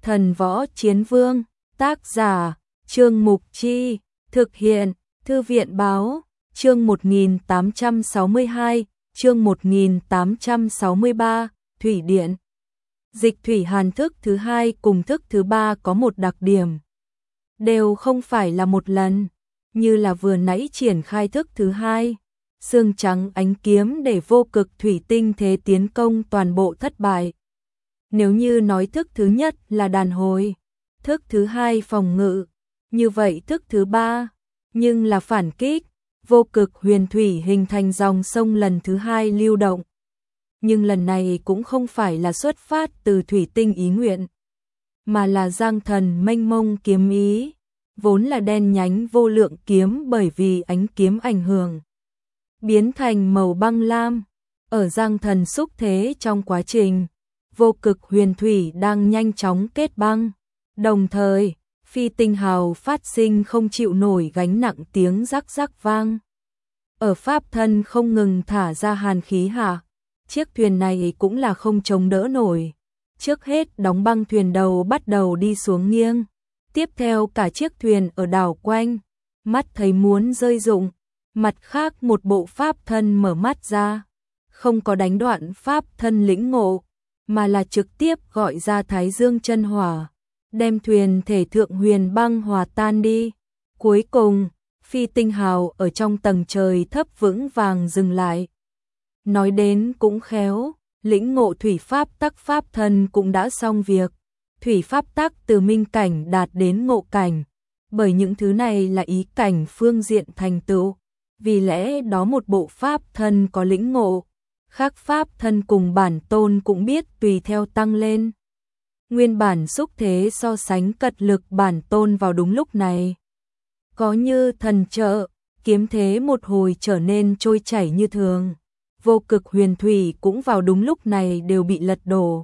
Thần Võ Chiến Vương, tác giả, Trương Mục Chi, thực hiện, Thư viện Báo, chương 1862, chương 1863, Thủy Điện. Dịch thủy hàn thức thứ hai cùng thức thứ ba có một đặc điểm. Đều không phải là một lần, như là vừa nãy triển khai thức thứ hai. Xương trắng ánh kiếm để vô cực thủy tinh thế tiến công toàn bộ thất bại. Nếu như nói thức thứ nhất là đàn hồi, thức thứ hai phòng ngự, như vậy thức thứ ba, nhưng là phản kích, vô cực huyền thủy hình thành dòng sông lần thứ hai lưu động. Nhưng lần này cũng không phải là xuất phát từ thủy tinh ý nguyện, mà là giang thần mênh mông kiếm ý, vốn là đen nhánh vô lượng kiếm bởi vì ánh kiếm ảnh hưởng, biến thành màu băng lam. Ở giang thần xúc thế trong quá trình, vô cực huyền thủy đang nhanh chóng kết băng, đồng thời, phi tinh hào phát sinh không chịu nổi gánh nặng tiếng rắc rắc vang. Ở pháp thân không ngừng thả ra hàn khí hạ, chiếc thuyền này cũng là không chống đỡ nổi. Trước hết đóng băng thuyền đầu bắt đầu đi xuống nghiêng, tiếp theo cả chiếc thuyền ở đảo quanh, mắt thấy muốn rơi rụng, mặt khác một bộ pháp thân mở mắt ra, không có đánh đoạn pháp thân lĩnh ngộ, mà là trực tiếp gọi ra Thái Dương chân hỏa, đem thuyền thể thượng huyền băng hòa tan đi. Cuối cùng, phi tinh hào ở trong tầng trời thấp vững vàng dừng lại. Nói đến cũng khéo, lĩnh ngộ thủy pháp tắc pháp thân cũng đã xong việc. Thủy pháp tắc từ minh cảnh đạt đến ngộ cảnh, bởi những thứ này là ý cảnh phương diện thành tựu, vì lẽ đó một bộ pháp thân có lĩnh ngộ, khác pháp thân cùng bản tôn cũng biết tùy theo tăng lên. Nguyên bản xúc thế so sánh cật lực bản tôn vào đúng lúc này, có như thần trợ, kiếm thế một hồi trở nên trôi chảy như thường. Vô cực huyền thủy cũng vào đúng lúc này đều bị lật đổ,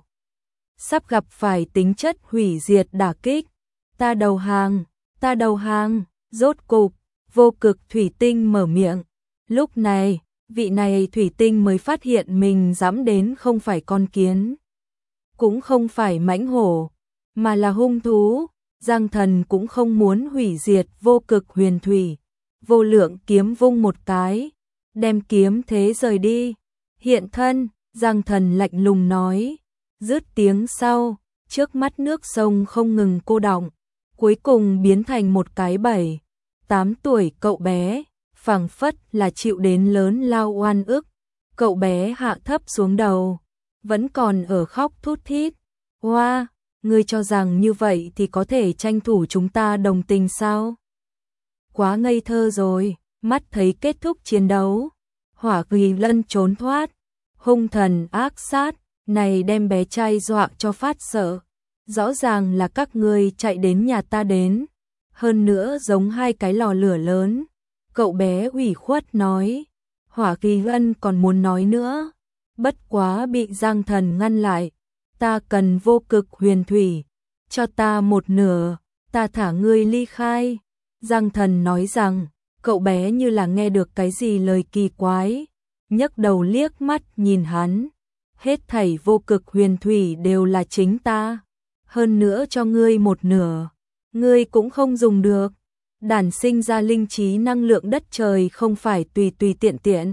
sắp gặp phải tính chất hủy diệt đả kích. Ta đầu hàng, ta đầu hàng. Rốt cục, vô cực thủy tinh mở miệng. Lúc này, vị này thủy tinh mới phát hiện mình dẫm đến không phải con kiến, cũng không phải mãnh hổ, mà là hung thú. Giang thần cũng không muốn hủy diệt vô cực huyền thủy, vô lượng kiếm vung một cái, đem kiếm thế rời đi. Hiện thân, Giang thần lạnh lùng nói, dứt tiếng sau, trước mắt nước sông không ngừng cô đọng, cuối cùng biến thành một cái 7-8 tuổi cậu bé, phảng phất là chịu đến lớn lao oan ức. Cậu bé hạ thấp xuống đầu, vẫn còn ở khóc thút thít. Hoa, ngươi cho rằng như vậy thì có thể tranh thủ chúng ta đồng tình sao? Quá ngây thơ rồi. Mắt thấy kết thúc chiến đấu, Hỏa Kỳ Lân trốn thoát, hung thần ác sát, này đem bé trai dọa cho phát sợ. Rõ ràng là các ngươi chạy đến nhà ta đến, hơn nữa giống hai cái lò lửa lớn. Cậu bé ủy khuất nói. Hỏa Kỳ Lân còn muốn nói nữa, bất quá bị Giang thần ngăn lại. Ta cần vô cực huyền thủy, cho ta một nửa, ta thả ngươi ly khai. Giang thần nói rằng, cậu bé như là nghe được cái gì lời kỳ quái, nhấc đầu liếc mắt nhìn hắn. Hết thảy vô cực huyền thủy đều là chính ta, hơn nữa cho ngươi một nửa, ngươi cũng không dùng được. Đản sinh ra linh trí năng lượng đất trời không phải tùy tùy tiện tiện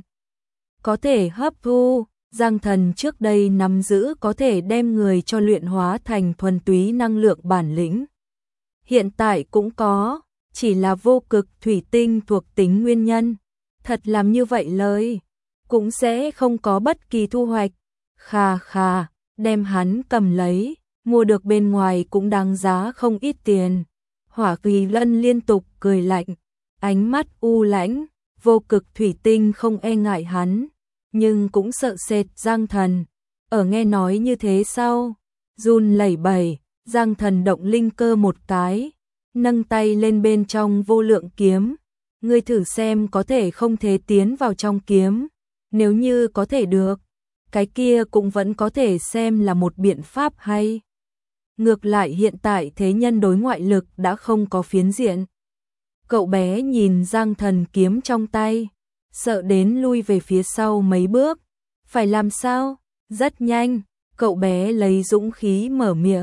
có thể hấp thu. Giang thần trước đây nắm giữ có thể đem người cho luyện hóa thành thuần túy năng lượng bản lĩnh, hiện tại cũng có, chỉ là vô cực thủy tinh thuộc tính nguyên nhân. Thật làm như vậy lời, cũng sẽ không có bất kỳ thu hoạch. Khà khà, đem hắn cầm lấy, mua được bên ngoài cũng đáng giá không ít tiền. Hỏa Kỳ Lân liên tục cười lạnh, ánh mắt u lãnh. Vô cực thủy tinh không e ngại hắn, nhưng cũng sợ sệt Giang thần. Ở nghe nói như thế sau, run lẩy bẩy. Giang thần động linh cơ một cái, nâng tay lên bên trong vô lượng kiếm. Ngươi thử xem có thể không thể tiến vào trong kiếm. Nếu như có thể được, cái kia cũng vẫn có thể xem là một biện pháp hay. Ngược lại hiện tại thế nhân đối ngoại lực đã không có phiến diện. Cậu bé nhìn Giang thần kiếm trong tay, sợ đến lui về phía sau mấy bước. Phải làm sao? Rất nhanh, cậu bé lấy dũng khí mở miệng.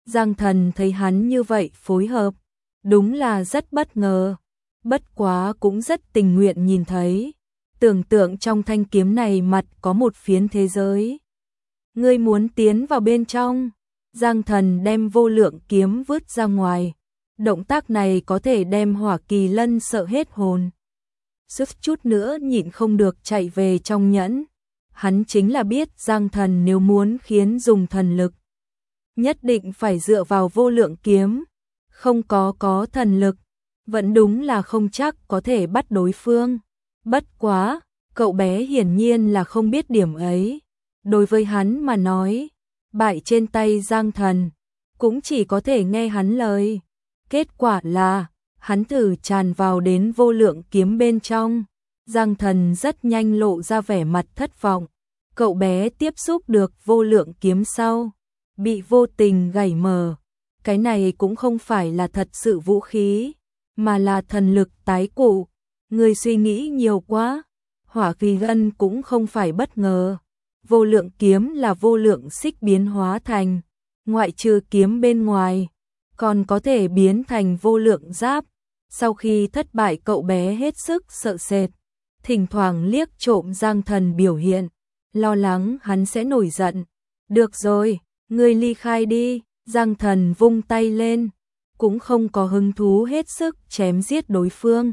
Giang Thần thấy hắn như vậy phối hợp, đúng là rất bất ngờ, bất quá cũng rất tình nguyện nhìn thấy. Tưởng tượng trong thanh kiếm này mặt có một phiến thế giới. Ngươi muốn tiến vào bên trong? Giang Thần đem vô lượng kiếm vứt ra ngoài. Động tác này có thể đem Hỏa Kỳ Lân sợ hết hồn. Suýt chút nữa nhịn không được chạy về trong nhẫn. Hắn chính là biết Giang Thần nếu muốn khiến dùng thần lực, nhất định phải dựa vào vô lượng kiếm. Không có thần lực, vẫn đúng là không chắc có thể bắt đối phương. Bất quá, cậu bé hiển nhiên là không biết điểm ấy. Đối với hắn mà nói, bại trên tay Giang Thần, cũng chỉ có thể nghe hắn lời. Kết quả là, hắn thử tràn vào đến vô lượng kiếm bên trong. Giang Thần rất nhanh lộ ra vẻ mặt thất vọng. Cậu bé tiếp xúc được vô lượng kiếm sau, bị vô tình gảy mờ. Cái này cũng không phải là thật sự vũ khí, mà là thần lực tái cụ. Người suy nghĩ nhiều quá. Hỏa Kỳ Lân cũng không phải bất ngờ. Vô lượng kiếm là vô lượng xích biến hóa thành, ngoại trừ kiếm bên ngoài, còn có thể biến thành vô lượng giáp. Sau khi thất bại cậu bé hết sức sợ sệt, thỉnh thoảng liếc trộm Giang Thần biểu hiện, lo lắng hắn sẽ nổi giận. Được rồi, ngươi ly khai đi. Giang Thần vung tay lên, cũng không có hứng thú hết sức chém giết đối phương.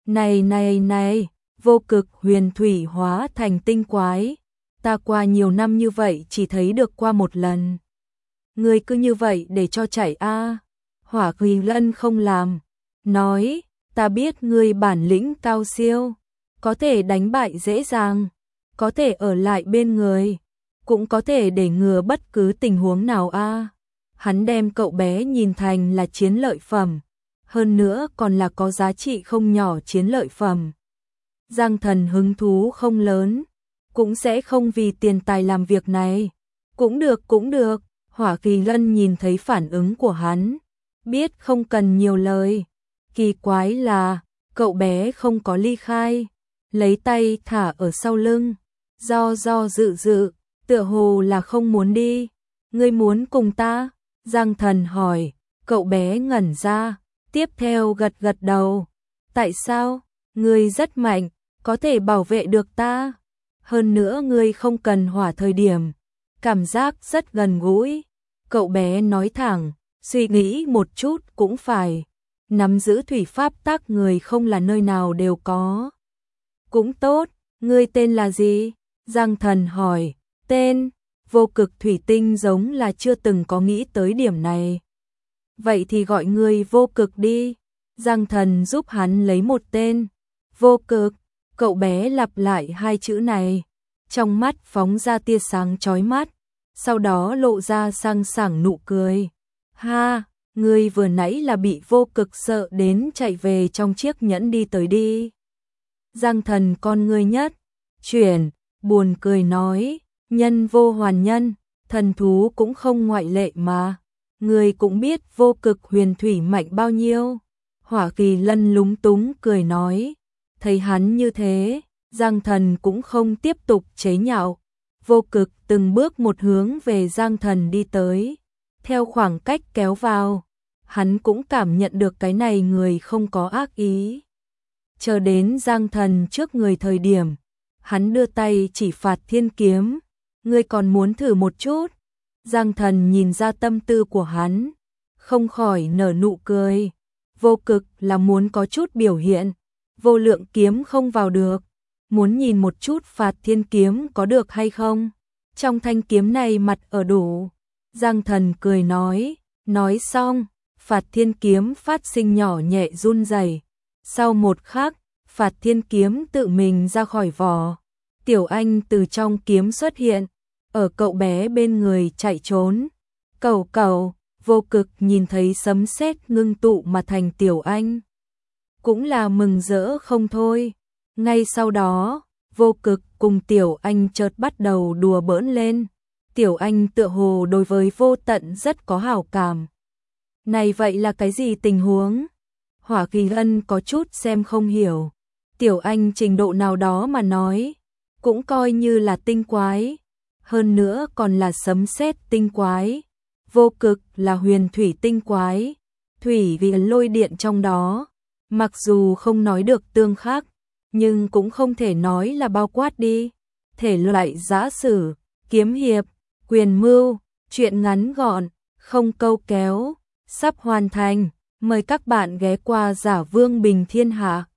Này, vô cực huyền thủy hóa thành tinh quái. Ta qua nhiều năm như vậy chỉ thấy được qua một lần. Ngươi cứ như vậy để cho chạy a? Hỏa Kỳ Lân không làm, nói, ta biết ngươi bản lĩnh cao siêu, có thể đánh bại dễ dàng, có thể ở lại bên người, cũng có thể để ngừa bất cứ tình huống nào a. Hắn đem cậu bé nhìn thành là chiến lợi phẩm, hơn nữa còn là có giá trị không nhỏ chiến lợi phẩm. Giang Thần hứng thú không lớn, cũng sẽ không vì tiền tài làm việc này. Cũng được. Hỏa Kỳ Lân nhìn thấy phản ứng của hắn, biết không cần nhiều lời. Kỳ quái là, cậu bé không có ly khai, lấy tay thả ở sau lưng, do dự, tựa hồ là không muốn đi. Ngươi muốn cùng ta? Giang Thần hỏi, cậu bé ngẩn ra, tiếp theo gật đầu. Tại sao? Ngươi rất mạnh, có thể bảo vệ được ta. Hơn nữa ngươi không cần hỏa thời điểm, cảm giác rất gần gũi. Cậu bé nói thẳng, suy nghĩ một chút cũng phải. Nắm giữ thủy pháp tắc người không là nơi nào đều có. Cũng tốt, ngươi tên là gì? Giang Thần hỏi, tên, vô cực thủy tinh giống là chưa từng có nghĩ tới điểm này. Vậy thì gọi ngươi vô cực đi. Giang Thần giúp hắn lấy một tên, vô cực. Cậu bé lặp lại hai chữ này, trong mắt phóng ra tia sáng chói mắt, sau đó lộ ra sang sảng nụ cười. Ha, ngươi vừa nãy là bị vô cực sợ đến chạy về trong chiếc nhẫn đi tới đi. Giang Thần con ngươi nhất chuyển, buồn cười nói, nhân vô hoàn nhân, thần thú cũng không ngoại lệ mà. Ngươi cũng biết vô cực huyền thủy mạnh bao nhiêu. Hỏa Kỳ Lân lúng túng cười nói. Thấy hắn như thế, Giang Thần cũng không tiếp tục chế nhạo. Vô cực từng bước một hướng về Giang Thần đi tới. Theo khoảng cách kéo vào, hắn cũng cảm nhận được cái này người không có ác ý. Chờ đến Giang Thần trước người thời điểm, hắn đưa tay chỉ phạt thiên kiếm. Ngươi còn muốn thử một chút? Giang Thần nhìn ra tâm tư của hắn, không khỏi nở nụ cười. Vô cực là muốn có chút biểu hiện. Vô lượng kiếm không vào được, muốn nhìn một chút phạt thiên kiếm có được hay không. Trong thanh kiếm này mặt ở đủ. Giang Thần cười nói xong, phạt thiên kiếm phát sinh nhỏ nhẹ run rẩy. Sau một khắc, phạt thiên kiếm tự mình ra khỏi vỏ. Tiểu Anh từ trong kiếm xuất hiện, ở cậu bé bên người chạy trốn. Cẩu, vô cực nhìn thấy sấm sét ngưng tụ mà thành Tiểu Anh, cũng là mừng rỡ không thôi. Ngay sau đó, vô cực cùng Tiểu Anh chợt bắt đầu đùa bỡn lên. Tiểu Anh tựa hồ đối với vô tận rất có hảo cảm. Này vậy là cái gì tình huống? Hỏa Kỳ Lân có chút xem không hiểu. Tiểu Anh trình độ nào đó mà nói, cũng coi như là tinh quái. Hơn nữa còn là sấm sét tinh quái. vô cực là huyền thủy tinh quái, thủy vì lôi điện trong đó, mặc dù không nói được tương khắc, nhưng cũng không thể nói là bao quát đi. Thể loại giã sử, kiếm hiệp, quyền mưu, truyện ngắn gọn, không câu kéo, sắp hoàn thành. Mời các bạn ghé qua Giả Vương Bình Thiên Hạ.